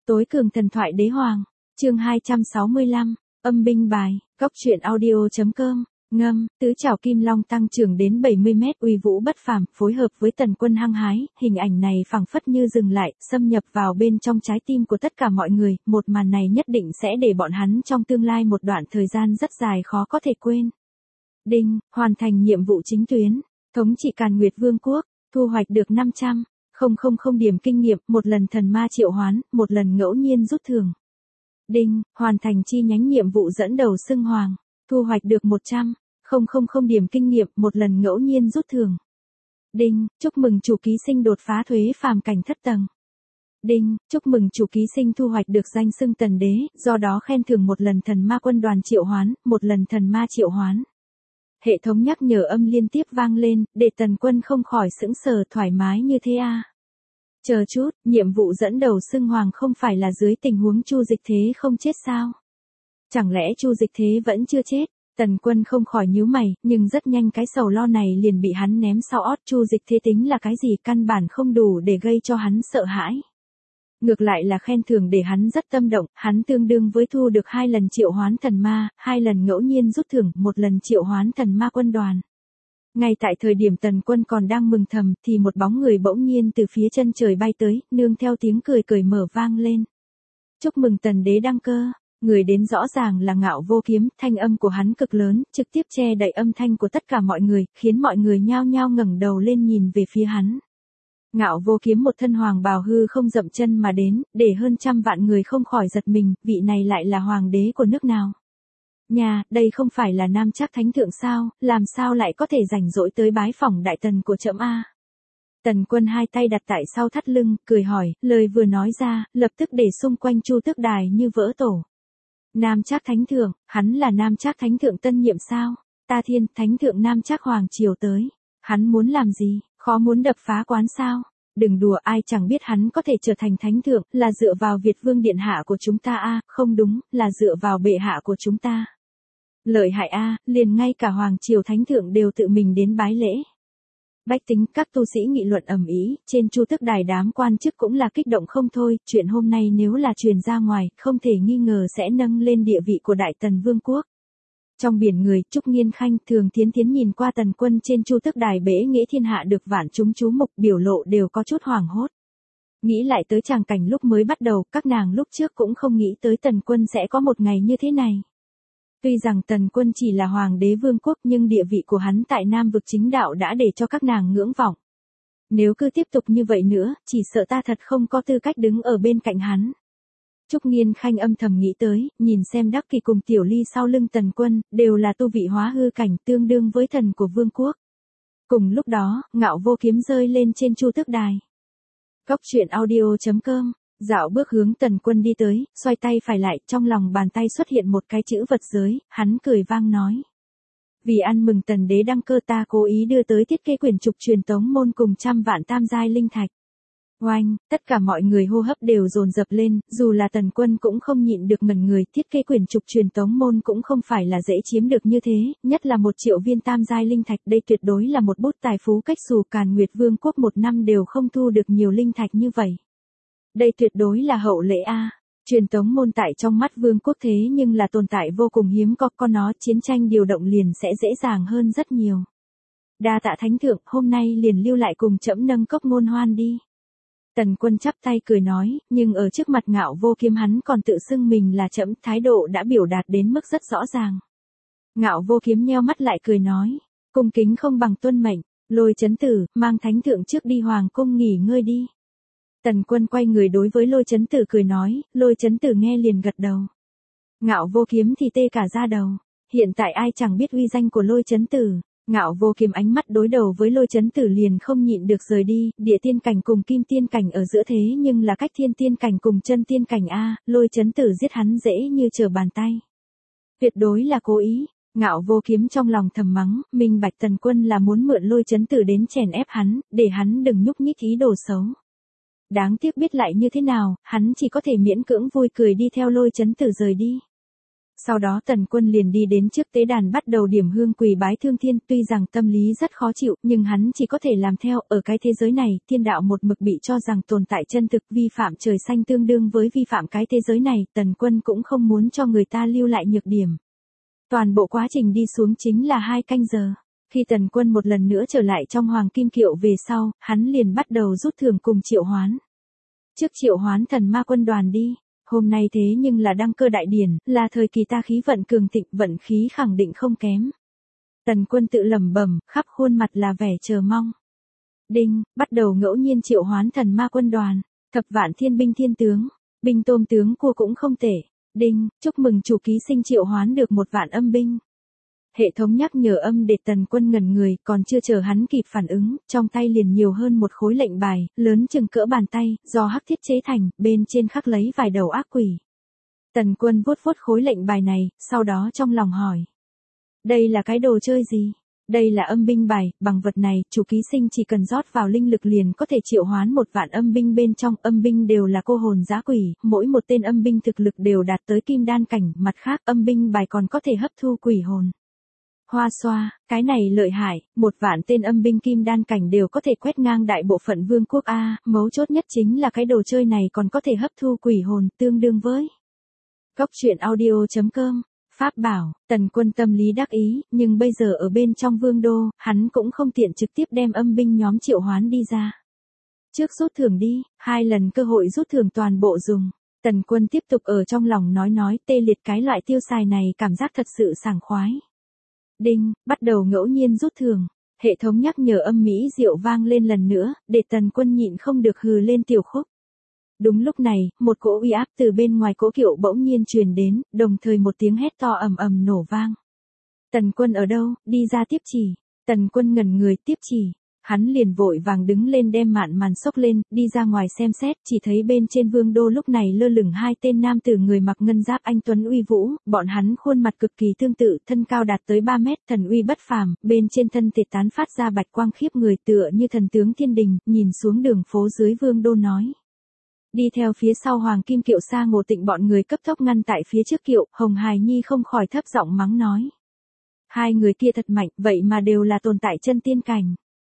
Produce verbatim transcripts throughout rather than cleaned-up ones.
Tối cường thần thoại đế hoàng, chương hai trăm sáu mươi lăm, âm binh bài, góc truyện audio.com, ngâm, tứ trảo kim long tăng trưởng đến bảy mươi mét uy vũ bất phàm, phối hợp với tần quân hăng hái, hình ảnh này phảng phất như dừng lại, xâm nhập vào bên trong trái tim của tất cả mọi người, một màn này nhất định sẽ để bọn hắn trong tương lai một đoạn thời gian rất dài khó có thể quên. Đinh, hoàn thành nhiệm vụ chính tuyến, thống trị Càn Nguyệt Vương quốc, thu hoạch được năm trăm nghìn điểm kinh nghiệm, một lần thần ma triệu hoán, một lần ngẫu nhiên rút thưởng. Đinh, hoàn thành chi nhánh nhiệm vụ dẫn đầu xưng hoàng, thu hoạch được một trăm nghìn điểm kinh nghiệm, một lần ngẫu nhiên rút thưởng. Đinh, chúc mừng chủ ký sinh đột phá thuế phàm cảnh thất tầng. Đinh, chúc mừng chủ ký sinh thu hoạch được danh xưng tần đế, do đó khen thưởng một lần thần ma quân đoàn triệu hoán, một lần thần ma triệu hoán. Hệ thống nhắc nhở âm liên tiếp vang lên, để tần quân không khỏi sững sờ thoải mái như thế à. Chờ chút, nhiệm vụ dẫn đầu xưng hoàng không phải là dưới tình huống Chu Dịch Thế không chết sao? Chẳng lẽ Chu Dịch Thế vẫn chưa chết? Tần quân không khỏi nhíu mày, nhưng rất nhanh cái sầu lo này liền bị hắn ném sau ót. Chu Dịch Thế tính là cái gì, căn bản không đủ để gây cho hắn sợ hãi. Ngược lại là khen thưởng để hắn rất tâm động, hắn tương đương với thu được hai lần triệu hoán thần ma, hai lần ngẫu nhiên rút thưởng, một lần triệu hoán thần ma quân đoàn. Ngay tại thời điểm tần quân còn đang mừng thầm, thì một bóng người bỗng nhiên từ phía chân trời bay tới, nương theo tiếng cười cười mở vang lên. Chúc mừng tần đế đăng cơ, người đến rõ ràng là Ngạo Vô Kiếm, thanh âm của hắn cực lớn, trực tiếp che đậy âm thanh của tất cả mọi người, khiến mọi người nhao nhao ngẩng đầu lên nhìn về phía hắn. Ngạo Vô Kiếm một thân hoàng bào hư không dậm chân mà đến, để hơn trăm vạn người không khỏi giật mình, vị này lại là hoàng đế của nước nào? Nhà, đây không phải là Nam Trác Thánh Thượng sao, làm sao lại có thể rảnh rỗi tới bái phỏng đại tần của trẫm a? Tần quân hai tay đặt tại sau thắt lưng, cười hỏi, lời vừa nói ra, lập tức để xung quanh Chu Tước Đài như vỡ tổ. Nam Trác Thánh Thượng, hắn là Nam Trác Thánh Thượng tân nhiệm sao? Ta thiên, Thánh Thượng Nam Trác Hoàng Triều tới. Hắn muốn làm gì, khó muốn đập phá quán sao? Đừng đùa, ai chẳng biết hắn có thể trở thành thánh thượng, là dựa vào Việt Vương điện hạ của chúng ta a, không đúng, là dựa vào bệ hạ của chúng ta. Lợi hại a, liền ngay cả hoàng triều thánh thượng đều tự mình đến bái lễ. Bách tính, các tu sĩ nghị luận ầm ĩ, trên Chu Tước Đài đám quan chức cũng là kích động không thôi, chuyện hôm nay nếu là truyền ra ngoài, không thể nghi ngờ sẽ nâng lên địa vị của Đại Tần Vương quốc. Trong biển người, Trúc Nghiên Khanh, Thường Thiến Thiến nhìn qua tần quân trên Chu Tước Đài bể nghĩa thiên hạ được vạn chúng chú mục, biểu lộ đều có chút hoảng hốt. Nghĩ lại tới tràng cảnh lúc mới bắt đầu, các nàng lúc trước cũng không nghĩ tới tần quân sẽ có một ngày như thế này. Tuy rằng tần quân chỉ là hoàng đế vương quốc nhưng địa vị của hắn tại Nam vực chính đạo đã để cho các nàng ngưỡng vọng. Nếu cứ tiếp tục như vậy nữa, chỉ sợ ta thật không có tư cách đứng ở bên cạnh hắn. Trúc Nghiên Khanh âm thầm nghĩ tới, nhìn xem Đắc Kỳ cùng Tiểu Ly sau lưng tần quân, đều là tu vị hóa hư cảnh tương đương với thần của vương quốc. Cùng lúc đó, Ngạo Vô Kiếm rơi lên trên Chu Tước Đài. Góc truyện audio.com, dạo bước hướng tần quân đi tới, xoay tay phải lại, trong lòng bàn tay xuất hiện một cái chữ vật giới, hắn cười vang nói. Vì ăn mừng tần đế đăng cơ ta cố ý đưa tới thiết kế quyển trục truyền tống môn cùng trăm vạn tam giai linh thạch. Oanh, tất cả mọi người hô hấp đều dồn dập lên, dù là tần quân cũng không nhịn được ngẩn người, thiết kế quyển trục truyền tống môn cũng không phải là dễ chiếm được như thế, nhất là một triệu viên tam giai linh thạch, đây tuyệt đối là một bút tài phú cách xù, Càn Nguyệt Vương quốc một năm đều không thu được nhiều linh thạch như vậy. Đây tuyệt đối là hậu lễ a. Truyền tống môn tại trong mắt vương quốc thế nhưng là tồn tại vô cùng hiếm có, có nó chiến tranh điều động liền sẽ dễ dàng hơn rất nhiều. Đa tạ thánh thượng, hôm nay liền lưu lại cùng trẫm nâng cốc ngôn hoan đi. Tần quân chắp tay cười nói, nhưng ở trước mặt Ngạo Vô Kiếm hắn còn tự xưng mình là trẫm, thái độ đã biểu đạt đến mức rất rõ ràng. Ngạo Vô Kiếm nheo mắt lại cười nói, cung kính không bằng tuân mệnh, Lôi Chấn Tử, mang thánh thượng trước đi hoàng cung nghỉ ngơi đi. Tần quân quay người đối với Lôi Chấn Tử cười nói, Lôi Chấn Tử nghe liền gật đầu. Ngạo Vô Kiếm thì tê cả da đầu, hiện tại ai chẳng biết uy danh của Lôi Chấn Tử. Ngạo Vô Kiếm ánh mắt đối đầu với Lôi Chấn Tử liền không nhịn được rời đi, địa tiên cảnh cùng kim tiên cảnh ở giữa thế nhưng là cách thiên tiên cảnh cùng chân tiên cảnh a, Lôi Chấn Tử giết hắn dễ như trở bàn tay. Tuyệt đối là cố ý, Ngạo Vô Kiếm trong lòng thầm mắng, minh bạch tần quân là muốn mượn Lôi Chấn Tử đến chèn ép hắn, để hắn đừng nhúc nhích ý đồ xấu. Đáng tiếc biết lại như thế nào, hắn chỉ có thể miễn cưỡng vui cười đi theo Lôi Chấn Tử rời đi. Sau đó Tần Quân liền đi đến trước tế đàn bắt đầu điểm hương quỳ bái Thương Thiên, tuy rằng tâm lý rất khó chịu, nhưng hắn chỉ có thể làm theo, ở cái thế giới này, thiên đạo một mực bị cho rằng tồn tại chân thực, vi phạm trời xanh tương đương với vi phạm cái thế giới này, Tần Quân cũng không muốn cho người ta lưu lại nhược điểm. Toàn bộ quá trình đi xuống chính là hai canh giờ. Khi Tần Quân một lần nữa trở lại trong Hoàng Kim Kiệu về sau, hắn liền bắt đầu rút thưởng cùng triệu hoán. Trước triệu hoán thần ma quân đoàn đi. Hôm nay thế nhưng là đăng cơ đại điển, là thời kỳ ta khí vận cường thịnh, vận khí khẳng định không kém. Tần Quân tự lẩm bẩm, khắp khuôn mặt là vẻ chờ mong. Đinh, bắt đầu ngẫu nhiên triệu hoán thần ma quân đoàn, thập vạn thiên binh thiên tướng, binh tôm tướng cua cũng không tệ. Đinh, chúc mừng chủ ký sinh triệu hoán được một vạn âm binh. Hệ thống nhắc nhở âm để Tần Quân ngẩn người, còn chưa chờ hắn kịp phản ứng, trong tay liền nhiều hơn một khối lệnh bài, lớn chừng cỡ bàn tay, do hắc thiết chế thành, bên trên khắc lấy vài đầu ác quỷ. Tần Quân vuốt vuốt khối lệnh bài này, sau đó trong lòng hỏi. Đây là cái đồ chơi gì? Đây là âm binh bài, bằng vật này, chủ ký sinh chỉ cần rót vào linh lực liền có thể triệu hoán một vạn âm binh, bên trong âm binh đều là cô hồn dã quỷ, mỗi một tên âm binh thực lực đều đạt tới kim đan cảnh, mặt khác âm binh bài còn có thể hấp thu quỷ hồn. Hoa xoa, cái này lợi hại, một vạn tên âm binh kim đan cảnh đều có thể quét ngang đại bộ phận vương quốc A, mấu chốt nhất chính là cái đồ chơi này còn có thể hấp thu quỷ hồn, tương đương với. Góc truyện audio chấm com, Pháp bảo, Tần Quân tâm lý đắc ý, nhưng bây giờ ở bên trong vương đô, hắn cũng không tiện trực tiếp đem âm binh nhóm triệu hoán đi ra. Trước rút thưởng đi, hai lần cơ hội rút thưởng toàn bộ dùng. Tần Quân tiếp tục ở trong lòng nói nói tê liệt cái loại tiêu xài này cảm giác thật sự sảng khoái. Đinh, bắt đầu ngẫu nhiên rút thưởng. Hệ thống nhắc nhở âm mỹ diệu vang lên lần nữa, để Tần Quân nhịn không được hừ lên tiểu khúc. Đúng lúc này, một cỗ uy áp từ bên ngoài cỗ kiệu bỗng nhiên truyền đến, đồng thời một tiếng hét to ầm ầm nổ vang. Tần Quân ở đâu, đi ra tiếp chỉ. Tần Quân ngẩn người tiếp chỉ. Hắn liền vội vàng đứng lên đem mạn màn xốc lên, đi ra ngoài xem xét, chỉ thấy bên trên vương đô lúc này lơ lửng hai tên nam tử người mặc ngân giáp anh tuấn uy vũ, bọn hắn khuôn mặt cực kỳ tương tự, thân cao đạt tới ba mét, thần uy bất phàm, bên trên thân thể tán phát ra bạch quang khiếp người tựa như thần tướng thiên đình, nhìn xuống đường phố dưới vương đô nói. Đi theo phía sau Hoàng Kim Kiệu Sa Ngộ Tịnh bọn người cấp tốc ngăn tại phía trước kiệu, Hồng Hài Nhi không khỏi thấp giọng mắng nói. Hai người kia thật mạnh, vậy mà đều là tồn tại chân tiên cảnh.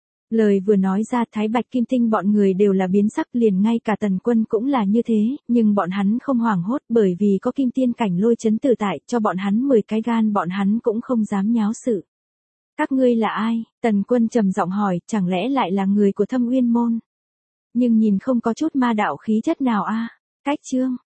Lời vừa nói ra Thái Bạch Kim Tinh bọn người đều là biến sắc, liền ngay cả Tần Quân cũng là như thế, nhưng bọn hắn không hoảng hốt bởi vì có kim tiên cảnh lôi chấn tự tại, cho bọn hắn mười cái gan bọn hắn cũng không dám nháo sự. Các ngươi là ai? Tần Quân trầm giọng hỏi, chẳng lẽ lại là người của Thâm Uyên môn? Nhưng nhìn không có chút ma đạo khí chất nào a. Cách chương,